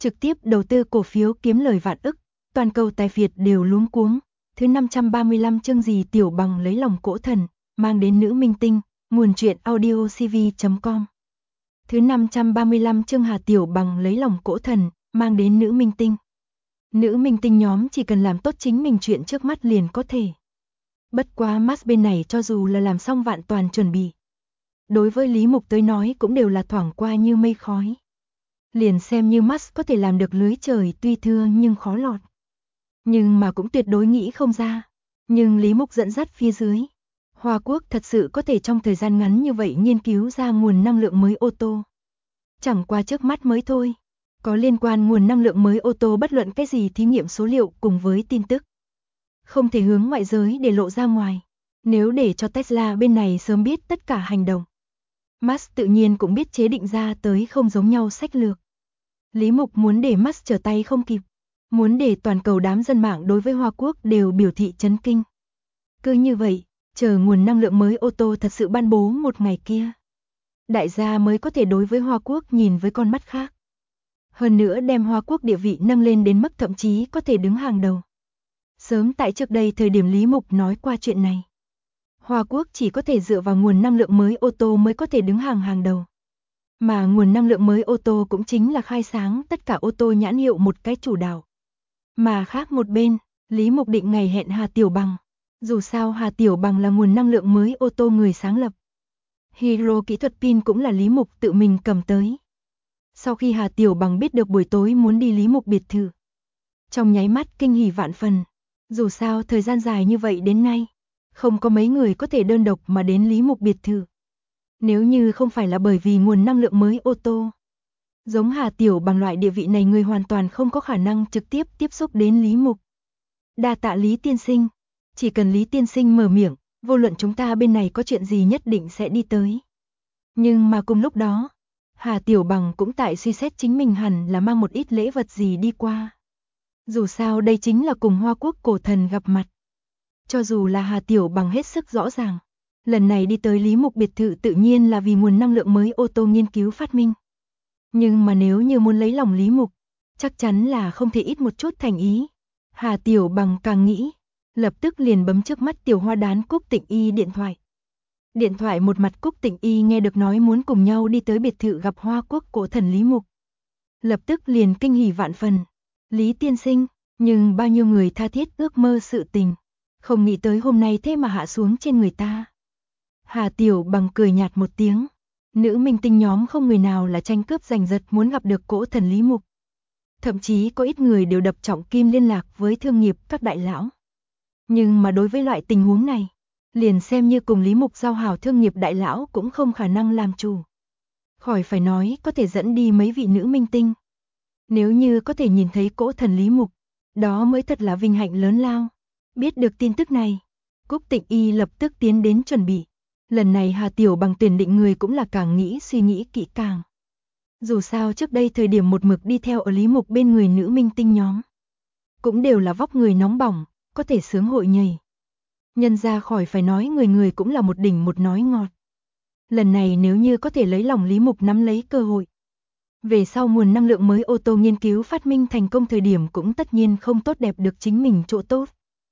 trực tiếp đầu tư cổ phiếu kiếm lời vạn ức, toàn cầu tài phiệt đều luống cuống. Thứ 535 chương gì Tiểu Bằng lấy lòng cỗ thần, mang đến nữ minh tinh, nguồn truyện audiocv.com. Thứ 535 chương Hà Tiểu Bằng lấy lòng cỗ thần, mang đến nữ minh tinh. Nữ minh tinh nhóm chỉ cần làm tốt chính mình chuyện trước mắt liền có thể. Bất quá Max bên này cho dù là làm xong vạn toàn chuẩn bị, đối với Lý Mục tới nói cũng đều là thoảng qua như mây khói. Liền xem như Max có thể làm được lưới trời tuy thưa nhưng khó lọt. Nhưng mà cũng tuyệt đối nghĩ không ra. Nhưng Lý Mục dẫn dắt phía dưới, Hoa Quốc thật sự có thể trong thời gian ngắn như vậy nghiên cứu ra nguồn năng lượng mới ô tô. Chẳng qua trước mắt mới thôi. Có liên quan nguồn năng lượng mới ô tô bất luận cái gì thí nghiệm số liệu cùng với tin tức. Không thể hướng ngoại giới để lộ ra ngoài. Nếu để cho Tesla bên này sớm biết tất cả hành động, Musk tự nhiên cũng biết chế định ra tới không giống nhau sách lược. Lý Mục muốn để Musk trở tay không kịp. Muốn để toàn cầu đám dân mạng đối với Hoa Quốc đều biểu thị chấn kinh. Cứ như vậy, chờ nguồn năng lượng mới ô tô thật sự ban bố một ngày kia, đại gia mới có thể đối với Hoa Quốc nhìn với con mắt khác. Hơn nữa đem Hoa Quốc địa vị nâng lên đến mức thậm chí có thể đứng hàng đầu. Sớm tại trước đây thời điểm Lý Mục nói qua chuyện này, Hoa Quốc chỉ có thể dựa vào nguồn năng lượng mới ô tô mới có thể đứng hàng đầu. Mà nguồn năng lượng mới ô tô cũng chính là khai sáng tất cả ô tô nhãn hiệu một cái chủ đạo. Mà khác một bên, Lý Mục định ngày hẹn Hà Tiểu Bằng. Dù sao Hà Tiểu Bằng là nguồn năng lượng mới ô tô người sáng lập. Hero kỹ thuật pin cũng là Lý Mục tự mình cầm tới. Sau khi Hà Tiểu Bằng biết được buổi tối muốn đi Lý Mục biệt thự, trong nháy mắt kinh hỉ vạn phần. Dù sao thời gian dài như vậy đến nay, không có mấy người có thể đơn độc mà đến Lý Mục biệt thự. Nếu như không phải là bởi vì nguồn năng lượng mới ô tô, giống Hà Tiểu Bằng loại địa vị này người hoàn toàn không có khả năng trực tiếp tiếp xúc đến Lý Mục. Đa tạ Lý tiên sinh, chỉ cần Lý tiên sinh mở miệng, vô luận chúng ta bên này có chuyện gì nhất định sẽ đi tới. Nhưng mà cùng lúc đó, Hà Tiểu Bằng cũng tại suy xét chính mình hẳn là mang một ít lễ vật gì đi qua. Dù sao đây chính là cùng Hoa Quốc cổ thần gặp mặt. Cho dù là Hà Tiểu Bằng hết sức rõ ràng, lần này đi tới Lý Mục biệt thự tự nhiên là vì nguồn năng lượng mới ô tô nghiên cứu phát minh. Nhưng mà nếu như muốn lấy lòng Lý Mục, chắc chắn là không thể ít một chút thành ý. Hà Tiểu Bằng càng nghĩ, lập tức liền bấm trước mắt tiểu hoa đán Cúc Tịnh Y điện thoại. Điện thoại một mặt Cúc Tịnh Y nghe được nói muốn cùng nhau đi tới biệt thự gặp Hoa Quốc cổ thần Lý Mục. Lập tức liền kinh hỉ vạn phần. Lý tiên sinh, nhưng bao nhiêu người tha thiết ước mơ sự tình, không nghĩ tới hôm nay thế mà hạ xuống trên người ta. Hà Tiểu Bằng cười nhạt một tiếng. Nữ minh tinh nhóm không người nào là tranh cướp giành giật muốn gặp được cỗ thần Lý Mục. Thậm chí có ít người đều đập trọng kim liên lạc với thương nghiệp các đại lão. Nhưng mà đối với loại tình huống này, liền xem như cùng Lý Mục giao hảo thương nghiệp đại lão cũng không khả năng làm chủ. Khỏi phải nói có thể dẫn đi mấy vị nữ minh tinh. Nếu như có thể nhìn thấy cỗ thần Lý Mục, đó mới thật là vinh hạnh lớn lao. Biết được tin tức này, Cúc Tịnh Y lập tức tiến đến chuẩn bị. Lần này Hà Tiểu Bằng tuyển định người cũng là càng nghĩ suy nghĩ kỹ càng. Dù sao trước đây thời điểm một mực đi theo ở Lý Mục bên người nữ minh tinh nhóm, cũng đều là vóc người nóng bỏng, có thể sướng hội nhảy. Nhân ra khỏi phải nói người người cũng là một đỉnh một nói ngọt. Lần này nếu như có thể lấy lòng Lý Mục nắm lấy cơ hội, về sau nguồn năng lượng mới ô tô nghiên cứu phát minh thành công thời điểm cũng tất nhiên không tốt đẹp được chính mình chỗ tốt.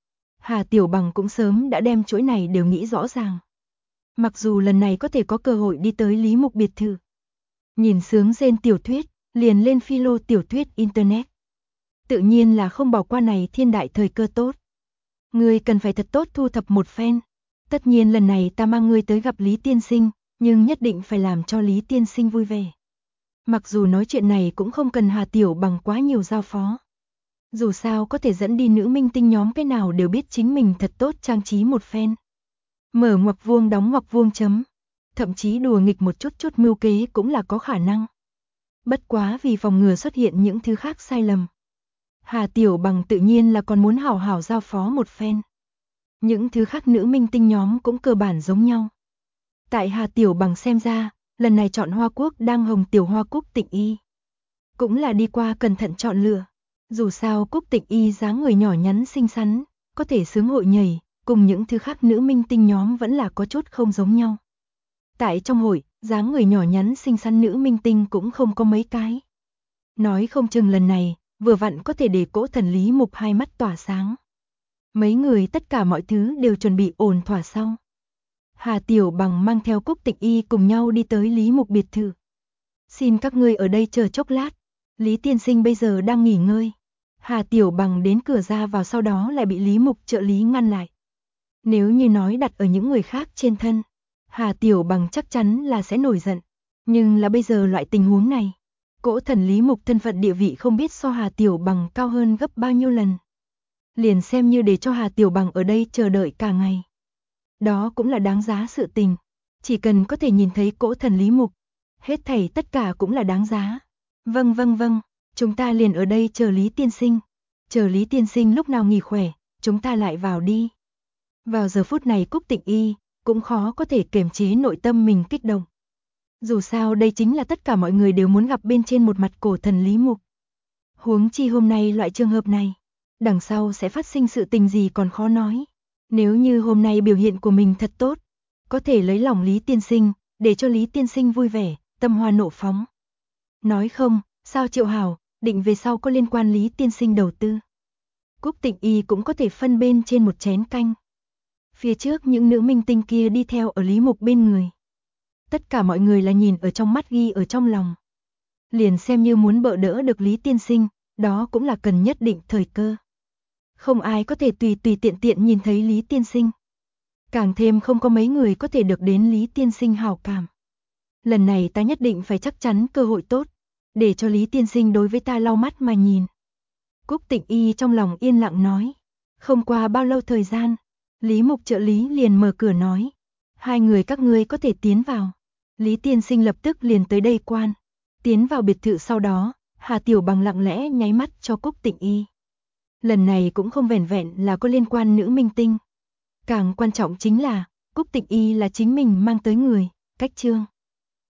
Hà Tiểu Bằng cũng sớm đã đem chuỗi này đều nghĩ rõ ràng. Mặc dù lần này có thể có cơ hội đi tới Lý Mục biệt thự, nhìn sướng rên tiểu thuyết, liền lên philo tiểu thuyết internet. Tự nhiên là không bỏ qua này thiên đại thời cơ tốt. Ngươi cần phải thật tốt thu thập một phen. Tất nhiên lần này ta mang ngươi tới gặp Lý tiên sinh, nhưng nhất định phải làm cho Lý tiên sinh vui vẻ. Mặc dù nói chuyện này cũng không cần Hà Tiểu Bằng quá nhiều giao phó. Dù sao có thể dẫn đi nữ minh tinh nhóm cái nào đều biết chính mình thật tốt trang trí một phen. Mở ngoặc vuông đóng ngoặc vuông chấm. Thậm chí đùa nghịch một chút mưu kế cũng là có khả năng. Bất quá vì phòng ngừa xuất hiện những thứ khác sai lầm, Hà Tiểu Bằng tự nhiên là còn muốn hảo hảo giao phó một phen. Những thứ khác nữ minh tinh nhóm cũng cơ bản giống nhau. Tại Hà Tiểu Bằng xem ra, lần này chọn Hoa Quốc đang hồng tiểu Hoa Cúc Tịnh Y. Cũng là đi qua cẩn thận chọn lựa. Dù sao Cúc Tịnh Y dáng người nhỏ nhắn xinh xắn, có thể sướng hội nhảy, cùng những thứ khác nữ minh tinh nhóm vẫn là có chút không giống nhau. Tại trong hội, dáng người nhỏ nhắn xinh xắn nữ minh tinh cũng không có mấy cái. Nói không chừng lần này, vừa vặn có thể để Cỗ Thần Lý Mục hai mắt tỏa sáng. Mấy người tất cả mọi thứ đều chuẩn bị ổn thỏa xong. Hà Tiểu Bằng mang theo Cúc Tịch Y cùng nhau đi tới Lý Mục biệt thự. Xin các ngươi ở đây chờ chốc lát, Lý tiên sinh bây giờ đang nghỉ ngơi. Hà Tiểu Bằng đến cửa ra vào sau đó lại bị Lý Mục trợ lý ngăn lại. Nếu như nói đặt ở những người khác trên thân, Hà Tiểu Bằng chắc chắn là sẽ nổi giận. Nhưng là bây giờ loại tình huống này, Cỗ Thần Lý Mục thân phận địa vị không biết so Hà Tiểu Bằng cao hơn gấp bao nhiêu lần. Liền xem như để cho Hà Tiểu Bằng ở đây chờ đợi cả ngày. Đó cũng là đáng giá sự tình. Chỉ cần có thể nhìn thấy Cỗ Thần Lý Mục, hết thảy tất cả cũng là đáng giá. Vâng, chúng ta liền ở đây chờ Lý tiên sinh. Chờ Lý tiên sinh lúc nào nghỉ khỏe, chúng ta lại vào đi. Vào giờ phút này Cúc Tịch Y cũng khó có thể kiềm chế nội tâm mình kích động. Dù sao đây chính là tất cả mọi người đều muốn gặp bên trên một mặt cổ thần Lý Mục. Huống chi hôm nay loại trường hợp này, đằng sau sẽ phát sinh sự tình gì còn khó nói. Nếu như hôm nay biểu hiện của mình thật tốt, có thể lấy lòng Lý tiên sinh, để cho Lý tiên sinh vui vẻ, tâm hoa nộ phóng. Nói không, sao Triệu Hảo, định về sau có liên quan Lý tiên sinh đầu tư. Cúc Tịch Y cũng có thể phân bên trên một chén canh. Phía trước những nữ minh tinh kia đi theo ở Lý Mục bên người. Tất cả mọi người là nhìn ở trong mắt ghi ở trong lòng. Liền xem như muốn bợ đỡ được Lý tiên sinh, đó cũng là cần nhất định thời cơ. Không ai có thể tùy tiện nhìn thấy Lý tiên sinh. Càng thêm không có mấy người có thể được đến Lý tiên sinh hảo cảm. Lần này ta nhất định phải chắc chắn cơ hội tốt, để cho Lý tiên sinh đối với ta lau mắt mà nhìn. Cúc Tịch Y trong lòng yên lặng nói. Không qua bao lâu thời gian, Lý Mục trợ lý liền mở cửa nói. Hai người các ngươi có thể tiến vào. Lý tiên sinh lập tức liền tới đây quan. Tiến vào biệt thự sau đó, Hà Tiểu Bằng lặng lẽ nháy mắt cho Cúc Tịch Y. Lần này cũng không vẻn vẹn là có liên quan nữ minh tinh. Càng quan trọng chính là, Cúc Tịch Y là chính mình mang tới người, cách chương.